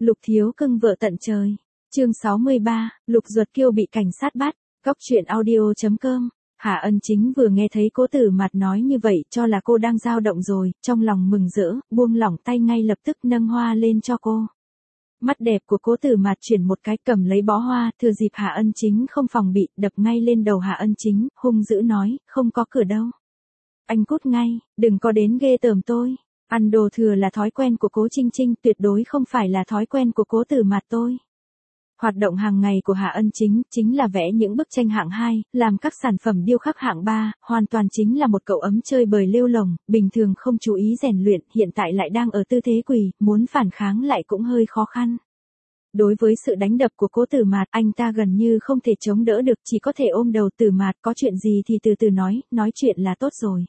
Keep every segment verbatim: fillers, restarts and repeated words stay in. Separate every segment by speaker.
Speaker 1: Lục thiếu cưng vợ tận trời. Chương sáu mươi ba, Lục Duật Kiêu bị cảnh sát bắt. Góc truyện audio chấm com. Hạ Ân Chính vừa nghe thấy Cố Tử Mạt nói như vậy cho là cô đang dao động rồi, trong lòng mừng rỡ, buông lỏng tay ngay lập tức nâng hoa lên cho cô. Mắt đẹp của Cố Tử Mạt chuyển một cái, cầm lấy bó hoa, thừa dịp Hạ Ân Chính không phòng bị, đập ngay lên đầu Hạ Ân Chính, hung dữ nói, không có cửa đâu. Anh cút ngay, đừng có đến ghê tởm tôi. Ăn đồ thừa là thói quen của Cố Trinh Trinh, tuyệt đối không phải là thói quen của Cố Tử Mạt tôi. Hoạt động hàng ngày của Hạ Ân Chính chính là vẽ những bức tranh hạng hai, làm các sản phẩm điêu khắc hạng ba, hoàn toàn chính là một cậu ấm chơi bời lêu lồng, bình thường không chú ý rèn luyện, hiện tại lại đang ở tư thế quỳ, muốn phản kháng lại cũng hơi khó khăn. Đối với sự đánh đập của Cố Tử Mạt, anh ta gần như không thể chống đỡ được, chỉ có thể ôm đầu. Tử Mạt, có chuyện gì thì từ từ nói, nói chuyện là tốt rồi.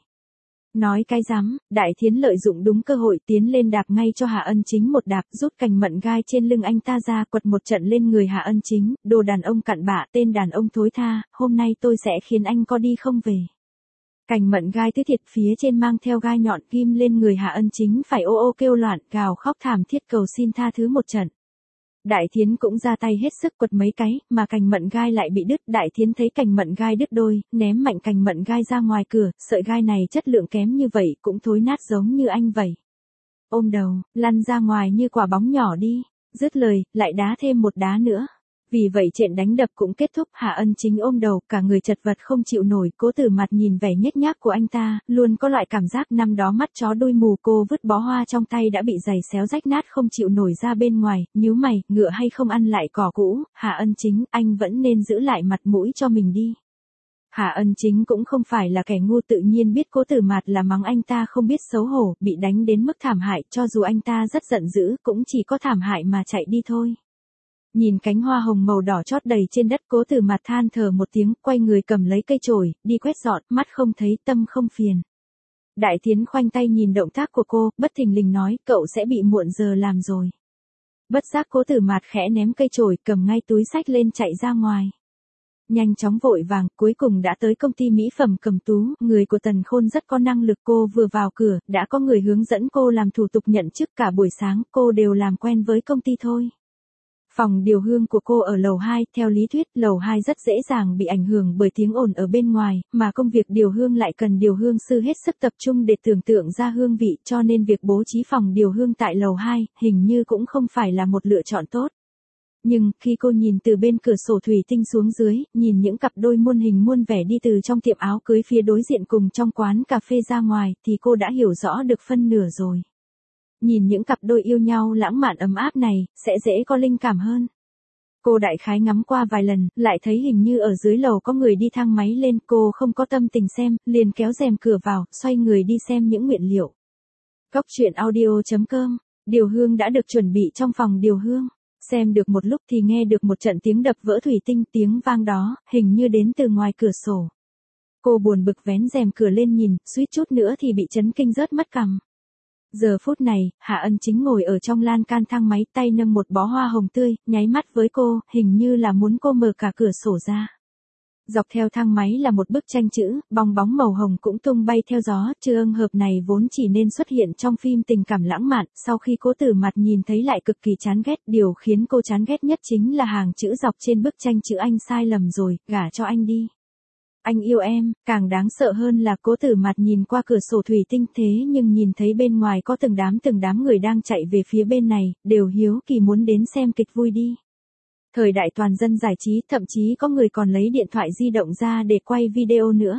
Speaker 1: Nói cái rắm, Đại Thiến lợi dụng đúng cơ hội tiến lên đạp ngay cho Hạ Ân Chính một đạp, rút cành mận gai trên lưng anh ta ra, quật một trận lên người Hạ Ân Chính, đồ đàn ông cặn bạ, tên đàn ông thối tha, hôm nay tôi sẽ khiến anh có đi không về. Cành mận gai tứ thiệt phía trên mang theo gai nhọn ghim lên người Hạ Ân Chính, phải ô ô kêu loạn, gào khóc thảm thiết cầu xin tha thứ một trận. Đại Thiến cũng ra tay hết sức quật mấy cái, mà cành mận gai lại bị đứt. Đại Thiến thấy cành mận gai đứt đôi, ném mạnh cành mận gai ra ngoài cửa, sợi gai này chất lượng kém như vậy cũng thối nát giống như anh vậy. Ôm đầu, lăn ra ngoài như quả bóng nhỏ đi, dứt lời, lại đá thêm một đá nữa. Vì vậy trận đánh đập cũng kết thúc, Hạ Ân Chính ôm đầu, cả người chật vật không chịu nổi. Cố Tử Mạt nhìn vẻ nhếch nhác của anh ta, luôn có loại cảm giác năm đó mắt chó đuôi mù. Cô vứt bó hoa trong tay đã bị giày xéo rách nát không chịu nổi ra bên ngoài, nhíu mày, ngựa hay không ăn lại cỏ cũ. Hạ Ân Chính, anh vẫn nên giữ lại mặt mũi cho mình đi. Hạ Ân Chính cũng không phải là kẻ ngu, tự nhiên biết Cố Tử Mạt là mắng anh ta không biết xấu hổ, bị đánh đến mức thảm hại, cho dù anh ta rất giận dữ, cũng chỉ có thảm hại mà chạy đi thôi. Nhìn cánh hoa hồng màu đỏ chót đầy trên đất, Cố Tử Mạt than thở một tiếng, quay người cầm lấy cây chổi, đi quét dọn, mắt không thấy tâm không phiền. Đại Thiến khoanh tay nhìn động tác của cô, bất thình lình nói, cậu sẽ bị muộn giờ làm rồi. Bất giác Cố Tử Mạt khẽ ném cây chổi, cầm ngay túi xách lên chạy ra ngoài. Nhanh chóng vội vàng, cuối cùng đã tới công ty mỹ phẩm Cẩm Tú, người của Tần Khôn rất có năng lực. Cô vừa vào cửa, đã có người hướng dẫn cô làm thủ tục nhận chức, cả buổi sáng cô đều làm quen với công ty thôi. Phòng điều hương của cô ở lầu hai, theo lý thuyết, lầu hai rất dễ dàng bị ảnh hưởng bởi tiếng ồn ở bên ngoài, mà công việc điều hương lại cần điều hương sư hết sức tập trung để tưởng tượng ra hương vị, cho nên việc bố trí phòng điều hương tại lầu hai, hình như cũng không phải là một lựa chọn tốt. Nhưng, khi cô nhìn từ bên cửa sổ thủy tinh xuống dưới, nhìn những cặp đôi muôn hình muôn vẻ đi từ trong tiệm áo cưới phía đối diện cùng trong quán cà phê ra ngoài, thì cô đã hiểu rõ được phân nửa rồi. Nhìn những cặp đôi yêu nhau lãng mạn ấm áp này, sẽ dễ có linh cảm hơn. Cô đại khái ngắm qua vài lần, lại thấy hình như ở dưới lầu có người đi thang máy lên, cô không có tâm tình xem, liền kéo rèm cửa vào, xoay người đi xem những nguyên liệu. Góc truyện audio chấm com, điều hương đã được chuẩn bị trong phòng điều hương. Xem được một lúc thì nghe được một trận tiếng đập vỡ thủy tinh, tiếng vang đó, hình như đến từ ngoài cửa sổ. Cô buồn bực vén rèm cửa lên nhìn, suýt chút nữa thì bị chấn kinh rớt mất cằm. Giờ phút này, Hạ Ân Chính ngồi ở trong lan can thang máy, tay nâng một bó hoa hồng tươi, nháy mắt với cô, hình như là muốn cô mở cả cửa sổ ra. Dọc theo thang máy là một bức tranh chữ, bong bóng màu hồng cũng tung bay theo gió. Trường hợp này vốn chỉ nên xuất hiện trong phim tình cảm lãng mạn, sau khi Cố Tử Mạt nhìn thấy lại cực kỳ chán ghét. Điều khiến cô chán ghét nhất chính là hàng chữ dọc trên bức tranh chữ anh sai lầm rồi, gả cho anh đi. Anh yêu em. Càng đáng sợ hơn là Cố Tử Mạt nhìn qua cửa sổ thủy tinh, thế nhưng nhìn thấy bên ngoài có từng đám từng đám người đang chạy về phía bên này, đều hiếu kỳ muốn đến xem kịch vui đi. Thời đại toàn dân giải trí, thậm chí có người còn lấy điện thoại di động ra để quay video nữa.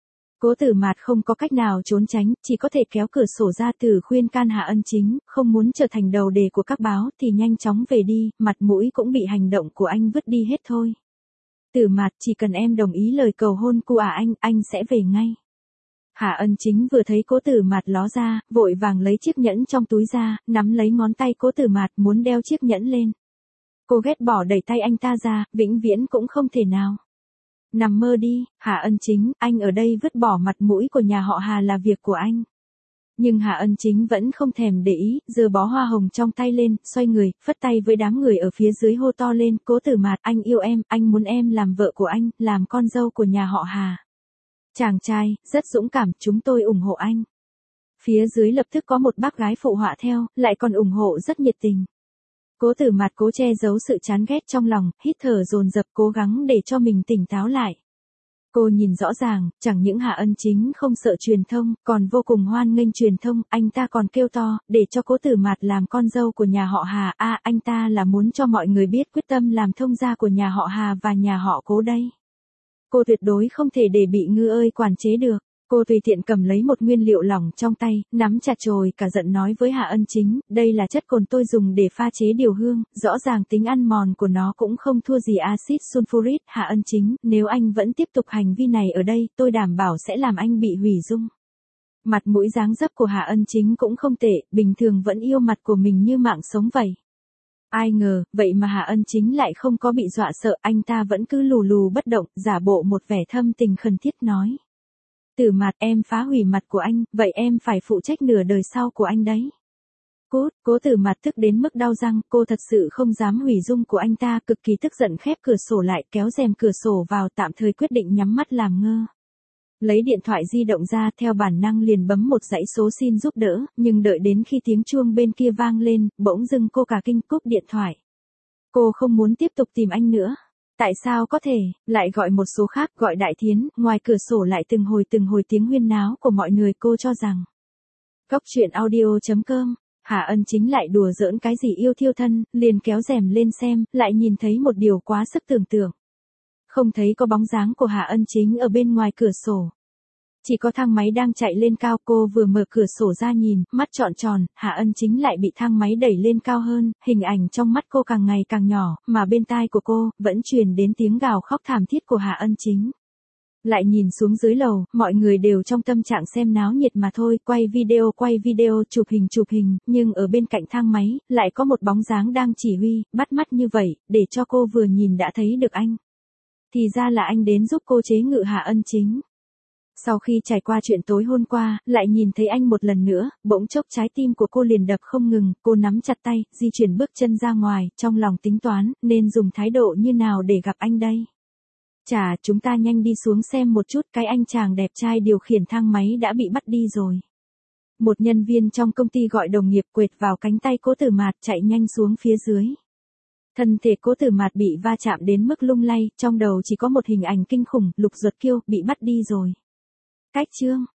Speaker 1: Cố Tử Mạt không có cách nào trốn tránh, chỉ có thể kéo cửa sổ ra, từ khuyên can Hạ Ân Chính, không muốn trở thành đầu đề của các báo thì nhanh chóng về đi, mặt mũi cũng bị hành động của anh vứt đi hết thôi. Tử Mạt, chỉ cần em đồng ý lời cầu hôn của à anh, anh sẽ về ngay. Hạ Ân Chính vừa thấy Cố Tử Mạt ló ra, vội vàng lấy chiếc nhẫn trong túi ra, nắm lấy ngón tay Cố Tử Mạt muốn đeo chiếc nhẫn lên. Cô ghét bỏ đẩy tay anh ta ra, vĩnh viễn cũng không thể nào. Nằm mơ đi, Hạ Ân Chính, anh ở đây vứt bỏ mặt mũi của nhà họ Hà là việc của anh. Nhưng Hạ Ân Chính vẫn không thèm để ý, giơ bó hoa hồng trong tay lên, xoay người, phất tay với đám người ở phía dưới hô to lên, Cố Tử Mạt, anh yêu em, anh muốn em làm vợ của anh, làm con dâu của nhà họ Hà. Chàng trai, rất dũng cảm, chúng tôi ủng hộ anh. Phía dưới lập tức có một bác gái phụ họa theo, lại còn ủng hộ rất nhiệt tình. Cố Tử Mạt cố che giấu sự chán ghét trong lòng, hít thở dồn dập cố gắng để cho mình tỉnh táo lại. Cô nhìn rõ ràng, chẳng những Hạ Ân Chính không sợ truyền thông, còn vô cùng hoan nghênh truyền thông, anh ta còn kêu to, để cho Cố Tử Mạt làm con dâu của nhà họ Hà, a à, anh ta là muốn cho mọi người biết quyết tâm làm thông gia của nhà họ Hà và nhà họ Cố đây. Cô tuyệt đối không thể để bị Ngư ơi quản chế được. Cô tùy tiện cầm lấy một nguyên liệu lỏng trong tay, nắm chặt chồi cả giận nói với Hạ Ân Chính, đây là chất cồn tôi dùng để pha chế điều hương, rõ ràng tính ăn mòn của nó cũng không thua gì axit sulfuric. Hạ Ân Chính, nếu anh vẫn tiếp tục hành vi này ở đây, tôi đảm bảo sẽ làm anh bị hủy dung. Mặt mũi dáng dấp của Hạ Ân Chính cũng không tệ, bình thường vẫn yêu mặt của mình như mạng sống vậy. Ai ngờ, vậy mà Hạ Ân Chính lại không có bị dọa sợ, anh ta vẫn cứ lù lù bất động, giả bộ một vẻ thâm tình khẩn thiết nói. Tử Mạt, em phá hủy mặt của anh, vậy em phải phụ trách nửa đời sau của anh đấy. Cút, Cố Tử Mạt tức đến mức đau răng, cô thật sự không dám hủy dung của anh ta, cực kỳ tức giận khép cửa sổ lại, kéo rèm cửa sổ vào, tạm thời quyết định nhắm mắt làm ngơ. Lấy điện thoại di động ra, theo bản năng liền bấm một dãy số xin giúp đỡ, nhưng đợi đến khi tiếng chuông bên kia vang lên, bỗng dưng cô cả kinh cúp điện thoại. Cô không muốn tiếp tục tìm anh nữa. Tại sao có thể, lại gọi một số khác, gọi Đại Thiến, ngoài cửa sổ lại từng hồi từng hồi tiếng huyên náo của mọi người, cô cho rằng. Góc truyện audio chấm com, Hạ Ân Chính lại đùa giỡn cái gì yêu thiêu thân, liền kéo rèm lên xem, lại nhìn thấy một điều quá sức tưởng tượng. Không thấy có bóng dáng của Hạ Ân Chính ở bên ngoài cửa sổ. Chỉ có thang máy đang chạy lên cao, cô vừa mở cửa sổ ra nhìn, mắt trọn tròn, Hạ Ân Chính lại bị thang máy đẩy lên cao hơn, hình ảnh trong mắt cô càng ngày càng nhỏ, mà bên tai của cô, vẫn truyền đến tiếng gào khóc thảm thiết của Hạ Ân Chính. Lại nhìn xuống dưới lầu, mọi người đều trong tâm trạng xem náo nhiệt mà thôi, quay video quay video, chụp hình chụp hình, nhưng ở bên cạnh thang máy, lại có một bóng dáng đang chỉ huy, bắt mắt như vậy, để cho cô vừa nhìn đã thấy được anh. Thì ra là anh đến giúp cô chế ngự Hạ Ân Chính. Sau khi trải qua chuyện tối hôm qua, lại nhìn thấy anh một lần nữa, bỗng chốc trái tim của cô liền đập không ngừng, cô nắm chặt tay, di chuyển bước chân ra ngoài, trong lòng tính toán, nên dùng thái độ như nào để gặp anh đây. Chà, chúng ta nhanh đi xuống xem một chút, cái anh chàng đẹp trai điều khiển thang máy đã bị bắt đi rồi. Một nhân viên trong công ty gọi đồng nghiệp quệt vào cánh tay Cố Tử Mạt, chạy nhanh xuống phía dưới. Thân thể Cố Tử Mạt bị va chạm đến mức lung lay, trong đầu chỉ có một hình ảnh kinh khủng, Lục Duật Kiêu, bị bắt đi rồi. Cách chương